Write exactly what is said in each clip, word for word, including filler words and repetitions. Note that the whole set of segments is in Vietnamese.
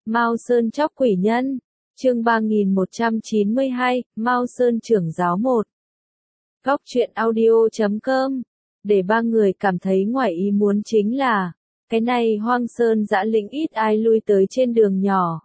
Mao Sơn chóc quỷ nhân. Chương ba nghìn một trăm chín mươi hai, Mao Sơn trưởng giáo một. Góc truyện audio chấm com. Để ba người cảm thấy ngoài ý muốn chính là, cái này Hoang Sơn dã lĩnh ít ai lui tới trên đường nhỏ.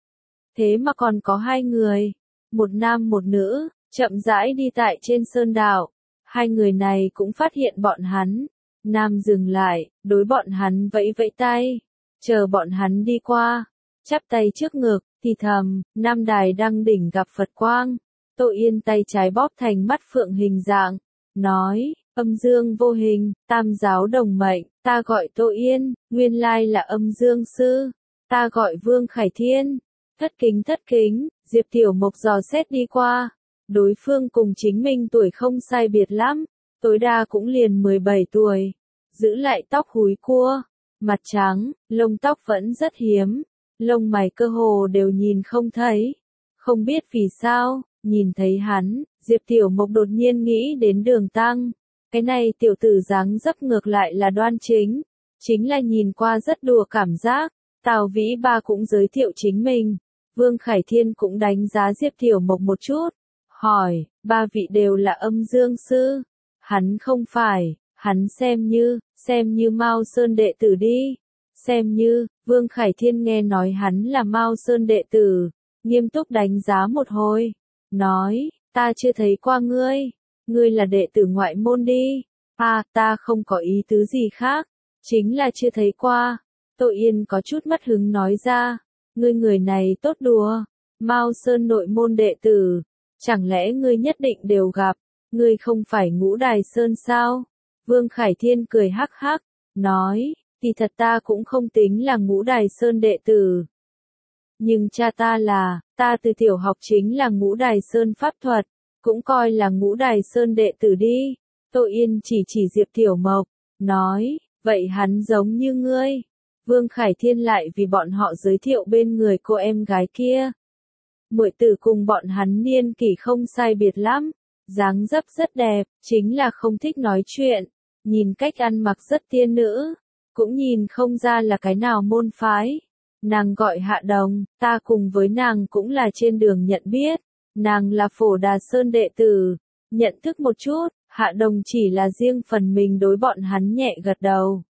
Thế mà còn có hai người, một nam một nữ, chậm rãi đi tại trên sơn đạo. Hai người này cũng phát hiện bọn hắn. Nam dừng lại, đối bọn hắn vẫy vẫy tay, chờ bọn hắn đi qua, chắp tay trước ngực, thì thầm, Nam Đài đăng đỉnh gặp Phật quang. Tô Yên tay trái bóp thành mắt phượng hình dạng, nói, âm dương vô hình, tam giáo đồng mệnh, ta gọi Tô Yên, nguyên lai là âm dương sư, ta gọi Vương Khải Thiên. Thất kính thất kính, Diệp Tiểu Mộc dò xét đi qua, đối phương cùng chính mình tuổi không sai biệt lắm, tối đa cũng liền mười bảy tuổi, giữ lại tóc húi cua, mặt trắng, lông tóc vẫn rất hiếm, lông mày cơ hồ đều nhìn không thấy. Không biết vì sao, nhìn thấy hắn, Diệp Tiểu Mộc đột nhiên nghĩ đến Đường Tăng. Cái này tiểu tử dáng dấp ngược lại là đoan chính, chính là nhìn qua rất đùa cảm giác. Tào Vĩ Ba cũng giới thiệu chính mình, Vương Khải Thiên cũng đánh giá Diệp Tiểu Mộc một chút, hỏi, ba vị đều là âm dương sư? Hắn không phải, hắn xem như, xem như Mao Sơn đệ tử đi. Xem như, Vương Khải Thiên nghe nói hắn là Mao Sơn đệ tử, nghiêm túc đánh giá một hồi, nói, ta chưa thấy qua ngươi, ngươi là đệ tử ngoại môn đi. À, ta không có ý tứ gì khác, chính là chưa thấy qua. Tô Yên có chút mất hứng nói ra, ngươi người này tốt đùa, Mao Sơn nội môn đệ tử, chẳng lẽ ngươi nhất định đều gặp, ngươi không phải Ngũ Đài Sơn sao? Vương Khải Thiên cười hắc hắc, nói, thì thật ta cũng không tính là Ngũ Đài Sơn đệ tử. Nhưng cha ta là, ta từ tiểu học chính là Ngũ Đài Sơn pháp thuật, cũng coi là Ngũ Đài Sơn đệ tử đi. Tô Yên chỉ chỉ Diệp Tiểu Mộc, nói, vậy hắn giống như ngươi. Vương Khải Thiên lại vì bọn họ giới thiệu bên người cô em gái kia. Muội tử cùng bọn hắn niên kỷ không sai biệt lắm, dáng dấp rất đẹp, chính là không thích nói chuyện, nhìn cách ăn mặc rất tiên nữ, cũng nhìn không ra là cái nào môn phái. Nàng gọi Hạ Đồng, ta cùng với nàng cũng là trên đường nhận biết, nàng là Phổ Đà Sơn đệ tử, nhận thức một chút. Hạ Đồng chỉ là riêng phần mình đối bọn hắn nhẹ gật đầu.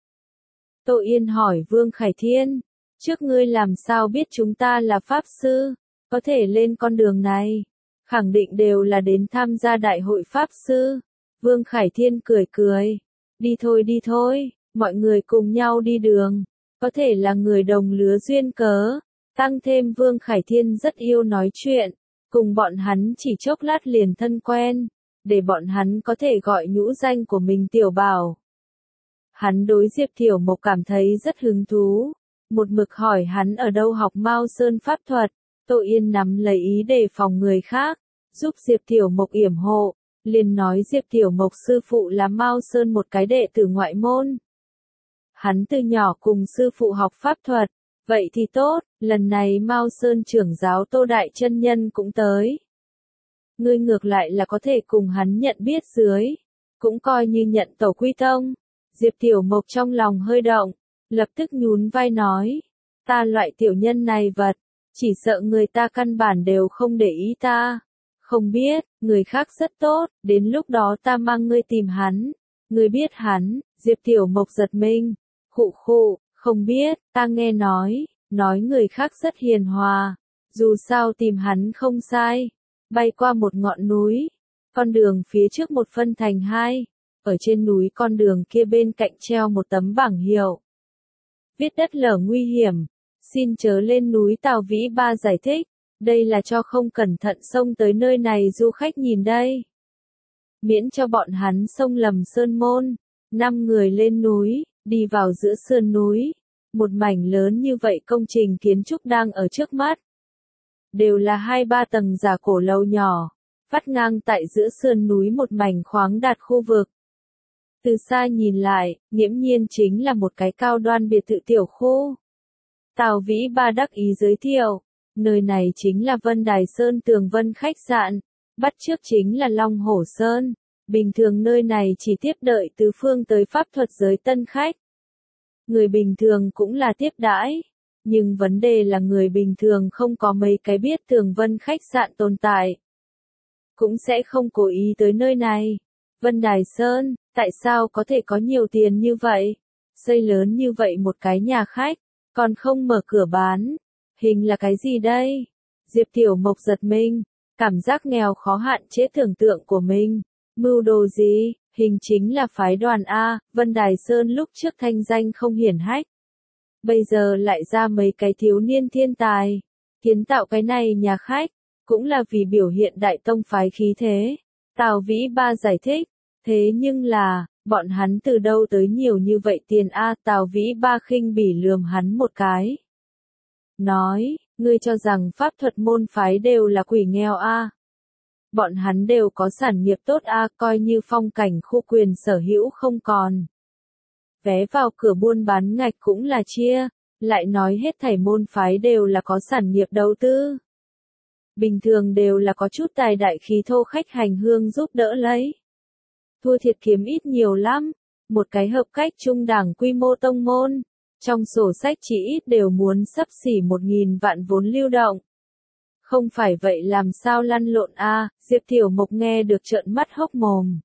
Tô Yên hỏi Vương Khải Thiên, trước ngươi làm sao biết chúng ta là pháp sư, có thể lên con đường này, khẳng định đều là đến tham gia đại hội pháp sư. Vương Khải Thiên cười cười, đi thôi đi thôi, mọi người cùng nhau đi đường, có thể là người đồng lứa duyên cớ, tăng thêm Vương Khải Thiên rất yêu nói chuyện, cùng bọn hắn chỉ chốc lát liền thân quen, để bọn hắn có thể gọi nhũ danh của mình Tiểu Bảo. Hắn đối Diệp Tiểu Mộc cảm thấy rất hứng thú, một mực hỏi hắn ở đâu học Mao Sơn pháp thuật. Tô Yên nắm lấy ý đề phòng người khác, giúp Diệp Tiểu Mộc yểm hộ, liền nói Diệp Tiểu Mộc sư phụ là Mao Sơn một cái đệ tử ngoại môn. Hắn từ nhỏ cùng sư phụ học pháp thuật, vậy thì tốt, lần này Mao Sơn trưởng giáo Tô Đại Chân Nhân cũng tới. Ngươi ngược lại là có thể cùng hắn nhận biết dưới, cũng coi như nhận tổ quy tông. Diệp Tiểu Mộc trong lòng hơi động, lập tức nhún vai nói, ta loại tiểu nhân này vật, chỉ sợ người ta căn bản đều không để ý ta. Không biết, người khác rất tốt, đến lúc đó ta mang ngươi tìm hắn. Ngươi biết hắn? Diệp Tiểu Mộc giật mình, khụ khụ, không biết, ta nghe nói, nói người khác rất hiền hòa, dù sao tìm hắn không sai. Bay qua một ngọn núi, con đường phía trước một phân thành hai, ở trên núi con đường kia bên cạnh treo một tấm bảng hiệu. Viết đất lở nguy hiểm, xin chớ lên núi. Tào Vĩ Ba giải thích, đây là cho không cẩn thận xông tới nơi này du khách nhìn đây. Miễn cho bọn hắn xông lầm sơn môn. Năm người lên núi, đi vào giữa sườn núi, một mảnh lớn như vậy công trình kiến trúc đang ở trước mắt. Đều là hai ba tầng giả cổ lầu nhỏ, vắt ngang tại giữa sườn núi một mảnh khoáng đạt khu vực. Từ xa nhìn lại, nghiễm nhiên chính là một cái cao đoan biệt thự tiểu khu. Tào Vĩ Ba đắc ý giới thiệu, nơi này chính là Vân Đài Sơn Tường Vân khách sạn, bắt chước chính là Long Hổ Sơn. Bình thường nơi này chỉ tiếp đợi tứ phương tới pháp thuật giới tân khách. Người bình thường cũng là tiếp đãi, nhưng vấn đề là người bình thường không có mấy cái biết Tường Vân khách sạn tồn tại. Cũng sẽ không cố ý tới nơi này. Vân Đài Sơn, tại sao có thể có nhiều tiền như vậy? Xây lớn như vậy một cái nhà khách, còn không mở cửa bán. Hình là cái gì đây? Diệp Tiểu Mộc giật mình, cảm giác nghèo khó hạn chế tưởng tượng của mình. Mưu đồ gì? Hình chính là phái đoàn A, Vân Đài Sơn lúc trước thanh danh không hiển hách. Bây giờ lại ra mấy cái thiếu niên thiên tài. Kiến tạo cái này nhà khách, cũng là vì biểu hiện đại tông phái khí thế. Tào Vĩ Ba giải thích, thế nhưng là, bọn hắn từ đâu tới nhiều như vậy tiền A? Tào Vĩ Ba khinh bỉ lườm hắn một cái. Nói, ngươi cho rằng pháp thuật môn phái đều là quỷ nghèo A. Bọn hắn đều có sản nghiệp tốt A, coi như phong cảnh khu quyền sở hữu không còn. Vé vào cửa buôn bán ngạch cũng là chia, lại nói hết thảy môn phái đều là có sản nghiệp đầu tư. Bình thường đều là có chút tài đại khí thô khách hành hương giúp đỡ lấy. Thua thiệt kiếm ít nhiều lắm, một cái hợp cách trung đẳng quy mô tông môn, trong sổ sách chỉ ít đều muốn xấp xỉ một nghìn vạn vốn lưu động. Không phải vậy làm sao lăn lộn a? Diệp Tiểu Mộc nghe được trợn mắt hốc mồm.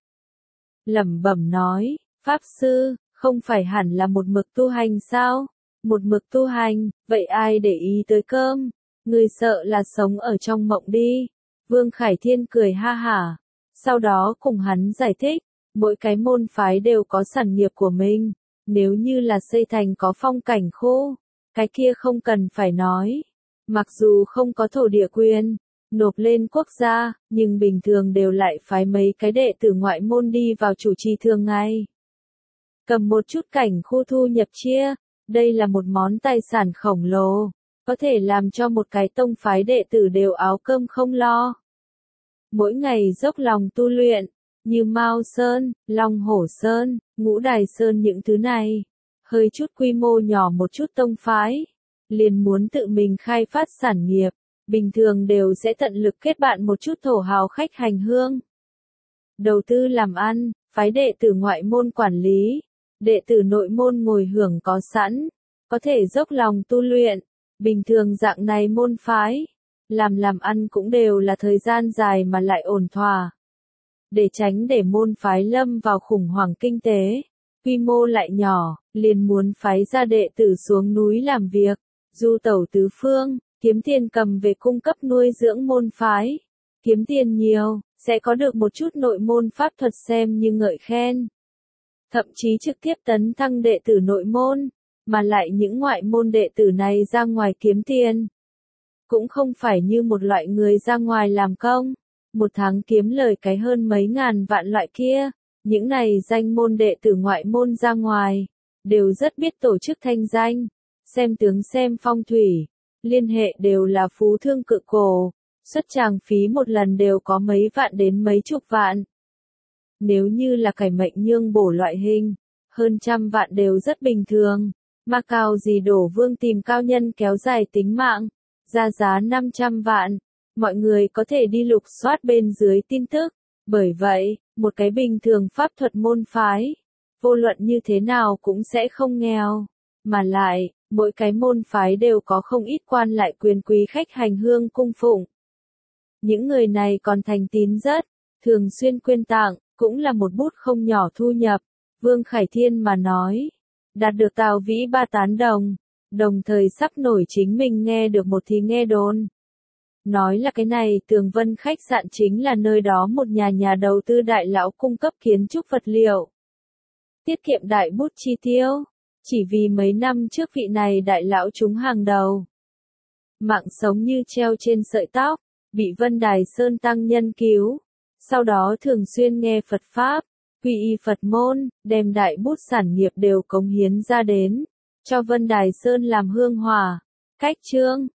Lẩm bẩm nói, Pháp Sư, không phải hẳn là một mực tu hành sao? Một mực tu hành, vậy ai để ý tới cơm? Người sợ là sống ở trong mộng đi. Vương Khải Thiên cười ha hả. Sau đó cùng hắn giải thích, mỗi cái môn phái đều có sản nghiệp của mình. Nếu như là xây thành có phong cảnh khu, cái kia không cần phải nói. Mặc dù không có thổ địa quyền, nộp lên quốc gia, nhưng bình thường đều lại phái mấy cái đệ tử ngoại môn đi vào chủ trì thường ngày. Cầm một chút cảnh khu thu nhập chia, đây là một món tài sản khổng lồ, có thể làm cho một cái tông phái đệ tử đều áo cơm không lo. Mỗi ngày dốc lòng tu luyện, như Mao Sơn, Long Hổ Sơn, Ngũ Đài Sơn những thứ này, hơi chút quy mô nhỏ một chút tông phái, liền muốn tự mình khai phát sản nghiệp, bình thường đều sẽ tận lực kết bạn một chút thổ hào khách hành hương. Đầu tư làm ăn, phái đệ tử ngoại môn quản lý, đệ tử nội môn ngồi hưởng có sẵn, có thể dốc lòng tu luyện, bình thường dạng này môn phái, làm làm ăn cũng đều là thời gian dài mà lại ổn thỏa. Để tránh để môn phái lâm vào khủng hoảng kinh tế, quy mô lại nhỏ, liền muốn phái ra đệ tử xuống núi làm việc, du tẩu tứ phương, kiếm tiền cầm về cung cấp nuôi dưỡng môn phái. Kiếm tiền nhiều, sẽ có được một chút nội môn pháp thuật xem như ngợi khen. Thậm chí trực tiếp tấn thăng đệ tử nội môn, mà lại những ngoại môn đệ tử này ra ngoài kiếm tiền. Cũng không phải như một loại người ra ngoài làm công, một tháng kiếm lời cái hơn mấy ngàn vạn loại kia. Những này danh môn đệ tử ngoại môn ra ngoài, đều rất biết tổ chức thanh danh, xem tướng xem phong thủy, liên hệ đều là phú thương cự cổ, xuất tràng phí một lần đều có mấy vạn đến mấy chục vạn. Nếu như là cải mệnh nhương bổ loại hình, hơn trăm vạn đều rất bình thường, mà cao gì đổ vương tìm cao nhân kéo dài tính mạng, ra giá năm trăm vạn, mọi người có thể đi lục soát bên dưới tin tức. Bởi vậy, một cái bình thường pháp thuật môn phái, vô luận như thế nào cũng sẽ không nghèo. Mà lại, mỗi cái môn phái đều có không ít quan lại quyền quý khách hành hương cung phụng. Những người này còn thành tín rất, thường xuyên quyên tặng, cũng là một bút không nhỏ thu nhập. Vương Khải Thiên mà nói, đạt được Tào Vĩ Ba tán đồng, đồng thời sắp nổi chính mình nghe được một thì nghe đồn. Nói là cái này Tường Vân khách sạn chính là nơi đó một nhà nhà đầu tư đại lão cung cấp kiến trúc vật liệu. Tiết kiệm đại bút chi tiêu, chỉ vì mấy năm trước vị này đại lão trúng hàng đầu. Mạng sống như treo trên sợi tóc, bị Vân Đài Sơn tăng nhân cứu. Sau đó thường xuyên nghe Phật Pháp, quy y Phật môn, đem đại bút sản nghiệp đều cống hiến ra đến, cho Vân Đài Sơn làm hương hỏa. Cách chương